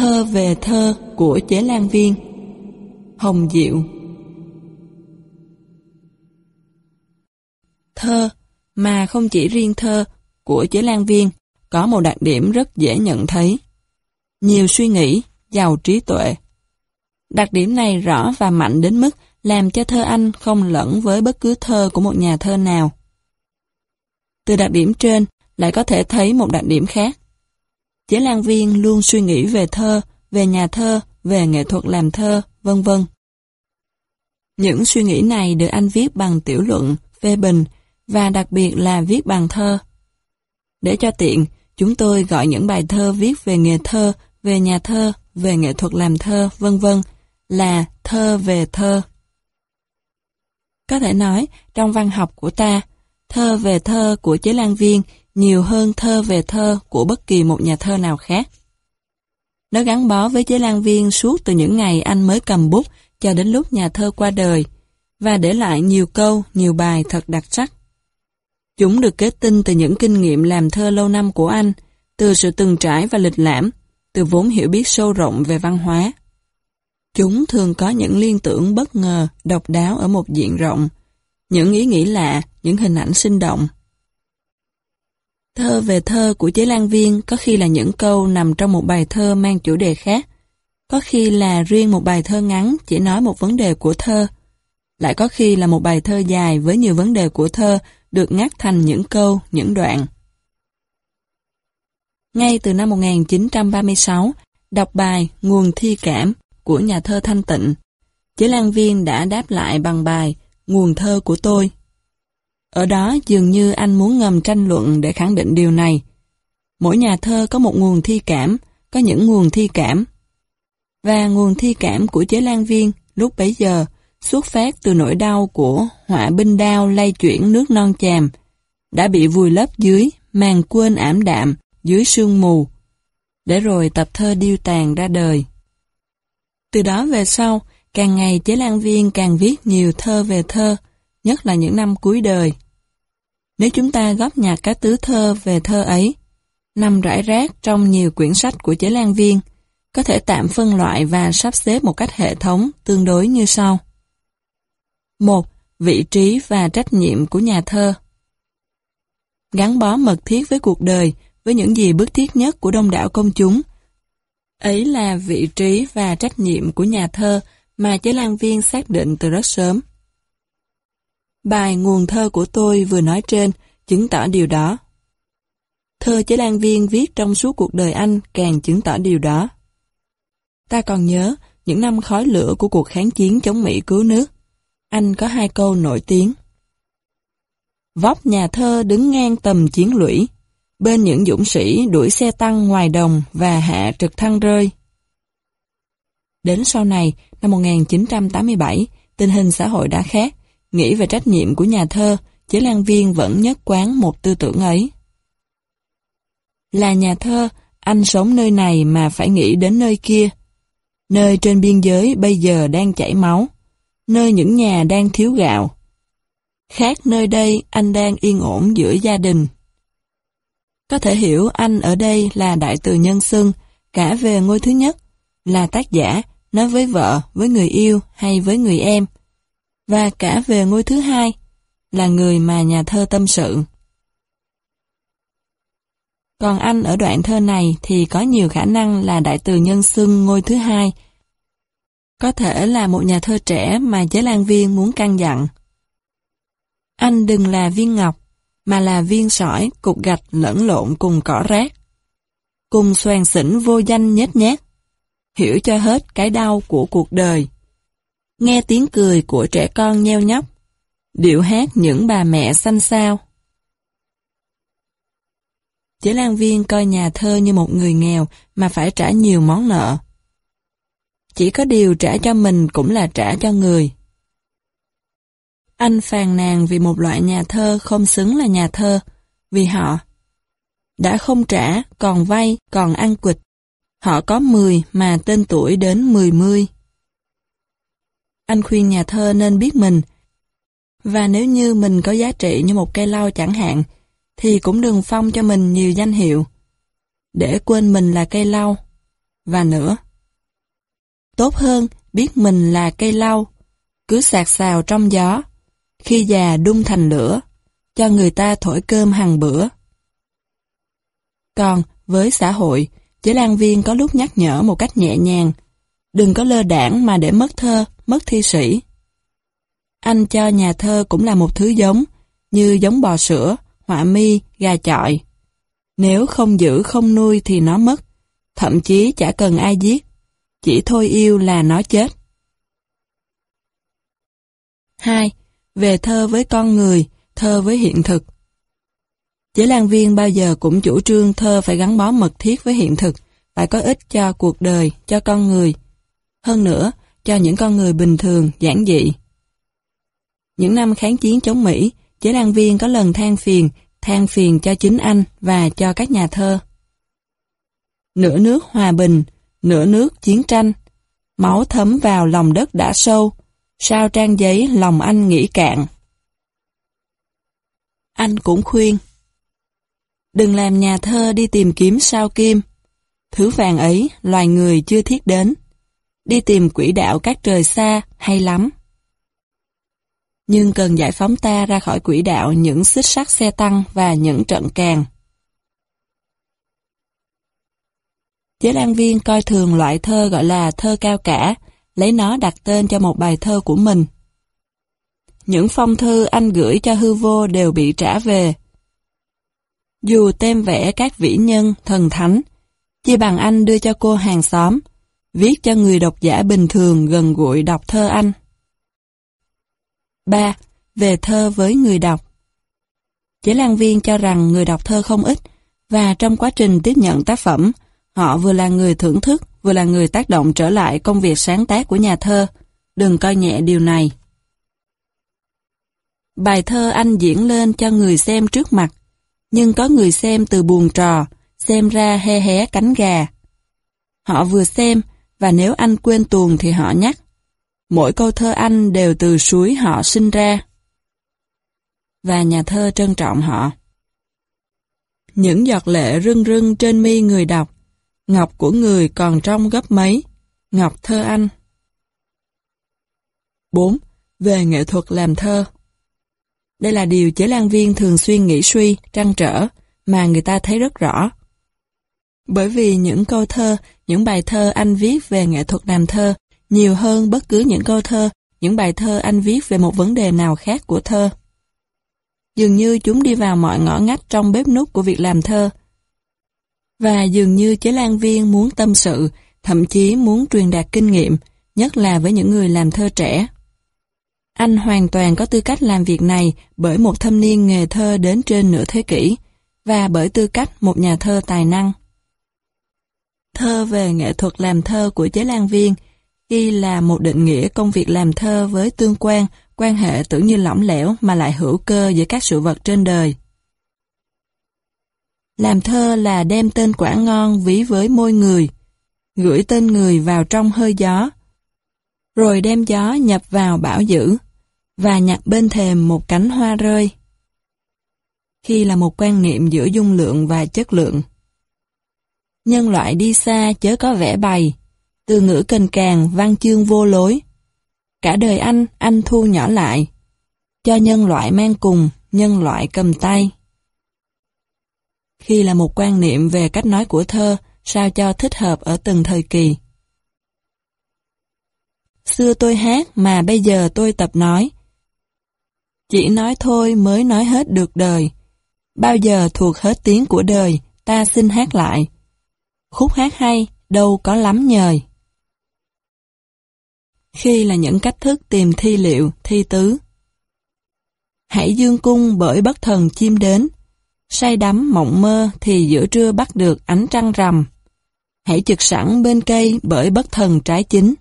Thơ về thơ của Chế Lan Viên. Hồng Diệu. Thơ, mà không chỉ riêng thơ, của Chế Lan Viên có một đặc điểm rất dễ nhận thấy. Nhiều suy nghĩ, giàu trí tuệ. Đặc điểm này rõ và mạnh đến mức làm cho thơ anh không lẫn với bất cứ thơ của một nhà thơ nào. Từ đặc điểm trên lại có thể thấy một đặc điểm khác. Chế Lan Viên luôn suy nghĩ về thơ, về nhà thơ, về nghệ thuật làm thơ, vân vân. Những suy nghĩ này được anh viết bằng tiểu luận, phê bình và đặc biệt là viết bằng thơ. Để cho tiện, chúng tôi gọi những bài thơ viết về nghề thơ, về nhà thơ, về nghệ thuật làm thơ, vân vân là thơ về thơ. Có thể nói, trong văn học của ta, thơ về thơ của Chế Lan Viên nhiều hơn thơ về thơ của bất kỳ một nhà thơ nào khác. Nó gắn bó với Chế Lan Viên suốt từ những ngày anh mới cầm bút cho đến lúc nhà thơ qua đời, và để lại nhiều câu, nhiều bài thật đặc sắc. Chúng được kết tinh từ những kinh nghiệm làm thơ lâu năm của anh, từ sự từng trải và lịch lãm, từ vốn hiểu biết sâu rộng về văn hóa. Chúng thường có những liên tưởng bất ngờ, độc đáo ở một diện rộng, những ý nghĩ lạ, những hình ảnh sinh động. Thơ về thơ của Chế Lan Viên có khi là những câu nằm trong một bài thơ mang chủ đề khác, có khi là riêng một bài thơ ngắn chỉ nói một vấn đề của thơ, lại có khi là một bài thơ dài với nhiều vấn đề của thơ được ngắt thành những câu, những đoạn. Ngay từ năm 1936, đọc bài Nguồn Thi Cảm của nhà thơ Thanh Tịnh, Chế Lan Viên đã đáp lại bằng bài Nguồn Thơ Của Tôi. Ở đó dường như anh muốn ngầm tranh luận để khẳng định điều này. Mỗi nhà thơ có một nguồn thi cảm, có những nguồn thi cảm. Và nguồn thi cảm của Chế Lan Viên lúc bấy giờ xuất phát từ nỗi đau của họa binh đao lay chuyển nước non chàm, đã bị vùi lấp dưới màn quên ảm đạm, dưới sương mù, để rồi tập thơ điêu tàn ra đời. Từ đó về sau, càng ngày Chế Lan Viên càng viết nhiều thơ về thơ, nhất là những năm cuối đời. Nếu chúng ta góp nhặt các tứ thơ về thơ ấy, nằm rải rác trong nhiều quyển sách của Chế Lan Viên, có thể tạm phân loại và sắp xếp một cách hệ thống tương đối như sau. 1. Vị trí và trách nhiệm của nhà thơ. Gắn bó mật thiết với cuộc đời, với những gì bức thiết nhất của đông đảo công chúng. Ấy là vị trí và trách nhiệm của nhà thơ mà Chế Lan Viên xác định từ rất sớm. Bài Nguồn Thơ Của Tôi vừa nói trên chứng tỏ điều đó. Thơ Chế Lan Viên viết trong suốt cuộc đời anh càng chứng tỏ điều đó. Ta còn nhớ những năm khói lửa của cuộc kháng chiến chống Mỹ cứu nước. Anh có hai câu nổi tiếng. Vóc nhà thơ đứng ngang tầm chiến lũy, bên những dũng sĩ đuổi xe tăng ngoài đồng và hạ trực thăng rơi. Đến sau này, năm 1987, tình hình xã hội đã khác, nghĩ về trách nhiệm của nhà thơ, Chế Lan Viên vẫn nhất quán một tư tưởng ấy. Là nhà thơ, anh sống nơi này mà phải nghĩ đến nơi kia. Nơi trên biên giới bây giờ đang chảy máu, nơi những nhà đang thiếu gạo. Khác nơi đây anh đang yên ổn giữa gia đình. Có thể hiểu anh ở đây là đại từ nhân xưng, cả về ngôi thứ nhất, là tác giả, nói với vợ, với người yêu hay với người em, và cả về ngôi thứ hai, là người mà nhà thơ tâm sự. Còn anh ở đoạn thơ này thì có nhiều khả năng là đại từ nhân xưng ngôi thứ hai, có thể là một nhà thơ trẻ mà Chế Lan Viên muốn căn dặn. Anh đừng là viên ngọc, mà là viên sỏi cục gạch lẫn lộn cùng cỏ rác, cùng xoàn xỉnh vô danh nhếch nhác, hiểu cho hết cái đau của cuộc đời, nghe tiếng cười của trẻ con nheo nhóc, điệu hát những bà mẹ xanh xao. Chế Lan Viên coi nhà thơ như một người nghèo mà phải trả nhiều món nợ. Chỉ có điều trả cho mình cũng là trả cho người. Anh phàn nàn vì một loại nhà thơ không xứng là nhà thơ, vì họ đã không trả, còn vay, còn ăn quỵt. Họ có 10 mà tên tuổi đến 10. Anh khuyên nhà thơ nên biết mình, và nếu như mình có giá trị như một cây lau chẳng hạn, thì cũng đừng phong cho mình nhiều danh hiệu, để quên mình là cây lau. và nữa. Tốt hơn biết mình là cây lau, cứ sạc sào trong gió, khi già đun thành lửa, cho người ta thổi cơm hàng bữa. Còn với xã hội, chế lan viên có lúc nhắc nhở một cách nhẹ nhàng, đừng có lơ đãng mà để mất thơ, mất thi sĩ. Anh cho nhà thơ cũng là một thứ giống, như giống bò sữa, họa mi, gà chọi. Nếu không giữ không nuôi thì nó mất, thậm chí chả cần ai giết, chỉ thôi yêu là nó chết. 2. Về thơ với con người, thơ với hiện thực. Chế lan viên bao giờ cũng chủ trương thơ phải gắn bó mật thiết với hiện thực, phải có ích cho cuộc đời, cho con người. Hơn nữa, cho những con người bình thường, giản dị. Những năm kháng chiến chống Mỹ, Chế lan viên có lần than phiền cho chính anh và cho các nhà thơ. Nửa nước hòa bình, nửa nước chiến tranh, máu thấm vào lòng đất đã sâu, sao trang giấy lòng anh nghĩ cạn. Anh cũng khuyên, đừng làm nhà thơ đi tìm kiếm sao kim, thứ vàng ấy loài người chưa thiết đến, đi tìm quỹ đạo các trời xa hay lắm. Nhưng cần giải phóng ta ra khỏi quỹ đạo những xích sắt xe tăng và những trận càn. Chế lan viên coi thường loại thơ gọi là thơ cao cả, lấy nó đặt tên cho một bài thơ của mình. Những phong thư anh gửi cho hư vô đều bị trả về. Dù tem vẽ các vĩ nhân, thần thánh, chi bằng anh đưa cho cô hàng xóm, viết cho người độc giả bình thường gần gũi đọc thơ anh. 3. Về thơ với người đọc. Chế lan viên cho rằng người đọc thơ không ít, và trong quá trình tiếp nhận tác phẩm, họ vừa là người thưởng thức, vừa là người tác động trở lại công việc sáng tác của nhà thơ. Đừng coi nhẹ điều này. Bài thơ anh diễn lên cho người xem trước mặt, nhưng có người xem từ buồng trò, xem ra he hé cánh gà. Họ vừa xem, và nếu anh quên tuồng thì họ nhắc. Mỗi câu thơ anh đều từ suối họ sinh ra. Và nhà thơ trân trọng họ. Những giọt lệ rưng rưng trên mi người đọc, ngọc của người còn trong gấp mấy, ngọc thơ anh. 4. Về nghệ thuật làm thơ. Đây là điều Chế lan viên thường xuyên nghĩ suy, trăn trở, mà người ta thấy rất rõ. Bởi vì những câu thơ, những bài thơ anh viết về nghệ thuật làm thơ, nhiều hơn bất cứ những câu thơ, những bài thơ anh viết về một vấn đề nào khác của thơ. Dường như chúng đi vào mọi ngõ ngách trong bếp núc của việc làm thơ. Và dường như Chế lan viên muốn tâm sự, thậm chí muốn truyền đạt kinh nghiệm, nhất là với những người làm thơ trẻ. Anh hoàn toàn có tư cách làm việc này bởi một thâm niên nghề thơ đến trên nửa thế kỷ, và bởi tư cách một nhà thơ tài năng. Thơ về nghệ thuật làm thơ của Chế lan viên khi là một định nghĩa công việc làm thơ với tương quan hệ tưởng như lỏng lẻo mà lại hữu cơ giữa các sự vật trên đời. Làm thơ là đem tên quả ngon ví với môi người, gửi tên người vào trong hơi gió, rồi đem gió nhập vào bão dữ, và nhặt bên thềm một cánh hoa rơi. Khi là một quan niệm giữa dung lượng và chất lượng. Nhân loại đi xa chớ có vẽ bày, từ ngữ kềnh càng văn chương vô lối. Cả đời anh thu nhỏ lại, cho nhân loại mang cùng, nhân loại cầm tay. Khi là một quan niệm về cách nói của thơ, sao cho thích hợp ở từng thời kỳ. Xưa tôi hát mà bây giờ tôi tập nói. Chỉ nói thôi mới nói hết được đời. Bao giờ thuộc hết tiếng của đời, ta xin hát lại. Khúc hát hay, đâu có lắm nhời. Khi là những cách thức tìm thi liệu, thi tứ. Hãy dương cung bởi bất thần chim đến. Say đắm mộng mơ thì giữa trưa bắt được ánh trăng rằm. Hãy trực sẵn bên cây bởi bất thần trái chín.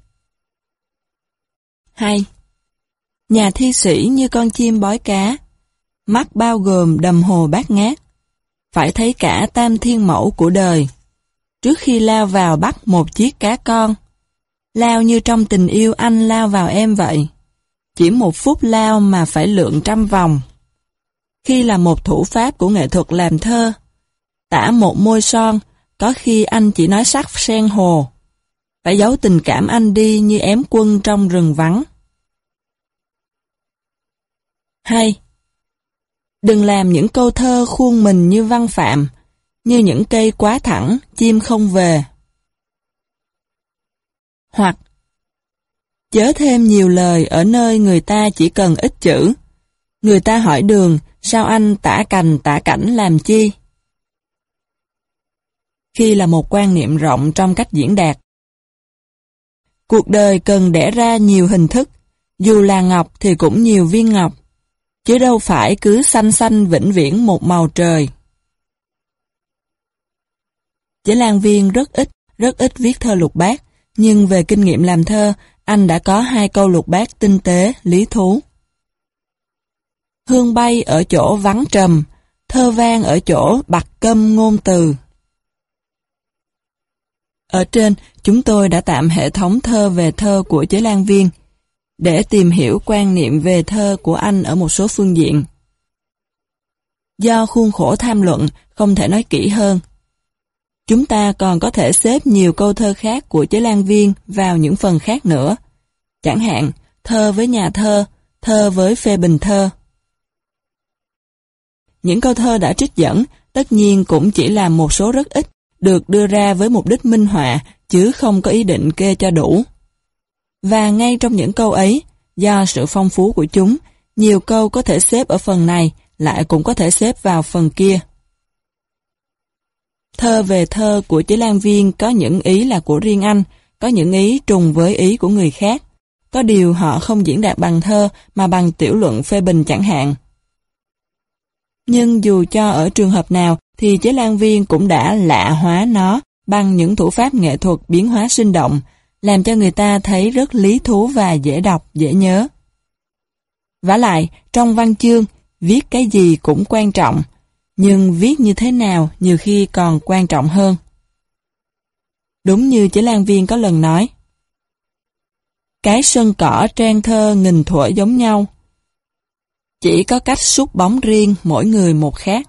2. Nhà thi sĩ như con chim bói cá, mắt bao gồm đầm hồ bát ngát, phải thấy cả tam thiên mẫu của đời, trước khi lao vào bắt một chiếc cá con. Lao như trong tình yêu anh lao vào em vậy, chỉ một phút lao mà phải lượn trăm vòng. Khi là một thủ pháp của nghệ thuật làm thơ, tả một môi son, có khi anh chỉ nói sắc sen hồ, phải giấu tình cảm anh đi như ém quân trong rừng vắng. 2. Đừng làm những câu thơ khuôn mình như văn phạm, như những cây quá thẳng, chim không về. Hoặc chớ thêm nhiều lời ở nơi người ta chỉ cần ít chữ. Người ta hỏi đường, sao anh tả cành tả cảnh làm chi? Khi là một quan niệm rộng trong cách diễn đạt. Cuộc đời cần đẻ ra nhiều hình thức, dù là ngọc thì cũng nhiều viên ngọc, chứ đâu phải cứ xanh xanh vĩnh viễn một màu trời. Chế Lan Viên rất ít viết thơ lục bát, nhưng về kinh nghiệm làm thơ, anh đã có 2 câu lục bát tinh tế, lý thú. Hương bay ở chỗ vắng trầm, thơ vang ở chỗ bặt câm ngôn từ. Ở trên, chúng tôi đã tạm hệ thống thơ về thơ của Chế Lan Viên, để tìm hiểu quan niệm về thơ của anh ở một số phương diện. Do khuôn khổ tham luận, không thể nói kỹ hơn. Chúng ta còn có thể xếp nhiều câu thơ khác của Chế Lan Viên vào những phần khác nữa. Chẳng hạn, thơ với nhà thơ, thơ với phê bình thơ. Những câu thơ đã trích dẫn, tất nhiên cũng chỉ là một số rất ít, được đưa ra với mục đích minh họa, chứ không có ý định kê cho đủ. Và ngay trong những câu ấy, do sự phong phú của chúng, nhiều câu có thể xếp ở phần này, lại cũng có thể xếp vào phần kia. Thơ về thơ của Chế Lan Viên có những ý là của riêng anh, có những ý trùng với ý của người khác. Có điều họ không diễn đạt bằng thơ mà bằng tiểu luận phê bình chẳng hạn. Nhưng dù cho ở trường hợp nào thì Chế Lan Viên cũng đã lạ hóa nó bằng những thủ pháp nghệ thuật biến hóa sinh động, làm cho người ta thấy rất lý thú và dễ đọc, dễ nhớ. Vả lại, trong văn chương, viết cái gì cũng quan trọng, nhưng viết như thế nào nhiều khi còn quan trọng hơn. Đúng như Chế Lan Viên có lần nói, cái sân cỏ trang thơ nghìn thuở giống nhau, chỉ có cách sút bóng riêng mỗi người một khác.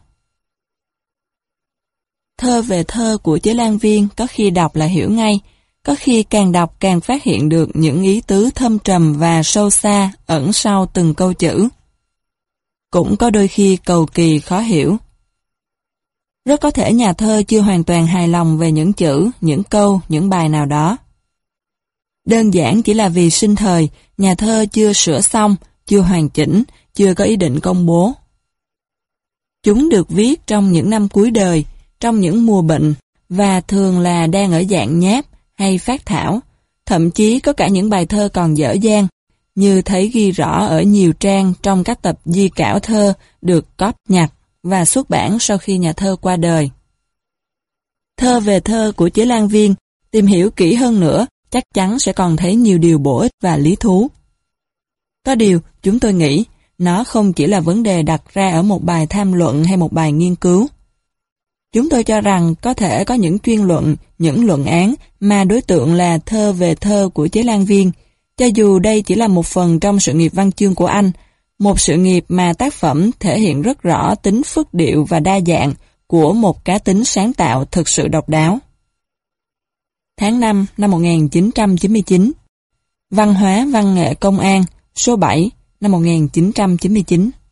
Thơ về thơ của Chế Lan Viên có khi đọc là hiểu ngay, có khi càng đọc càng phát hiện được những ý tứ thâm trầm và sâu xa ẩn sau từng câu chữ. Cũng có đôi khi cầu kỳ khó hiểu. Rất có thể nhà thơ chưa hoàn toàn hài lòng về những chữ, những câu, những bài nào đó. Đơn giản chỉ là vì sinh thời, nhà thơ chưa sửa xong, chưa hoàn chỉnh, chưa có ý định công bố. Chúng được viết trong những năm cuối đời, trong những mùa bệnh, và thường là đang ở dạng nháp hay phác thảo, thậm chí có cả những bài thơ còn dở dang, như thấy ghi rõ ở nhiều trang trong các tập di cảo thơ được cóp nhặt và xuất bản sau khi nhà thơ qua đời. Thơ về thơ của Chế Lan Viên, tìm hiểu kỹ hơn nữa, chắc chắn sẽ còn thấy nhiều điều bổ ích và lý thú. Có điều, chúng tôi nghĩ, nó không chỉ là vấn đề đặt ra ở một bài tham luận hay một bài nghiên cứu. Chúng tôi cho rằng có thể có những chuyên luận, những luận án mà đối tượng là thơ về thơ của Chế Lan Viên, cho dù đây chỉ là một phần trong sự nghiệp văn chương của anh, một sự nghiệp mà tác phẩm thể hiện rất rõ tính phức điệu và đa dạng của một cá tính sáng tạo thực sự độc đáo. Tháng 5 năm 1999. Văn hóa văn nghệ công an, số 7 năm 1999.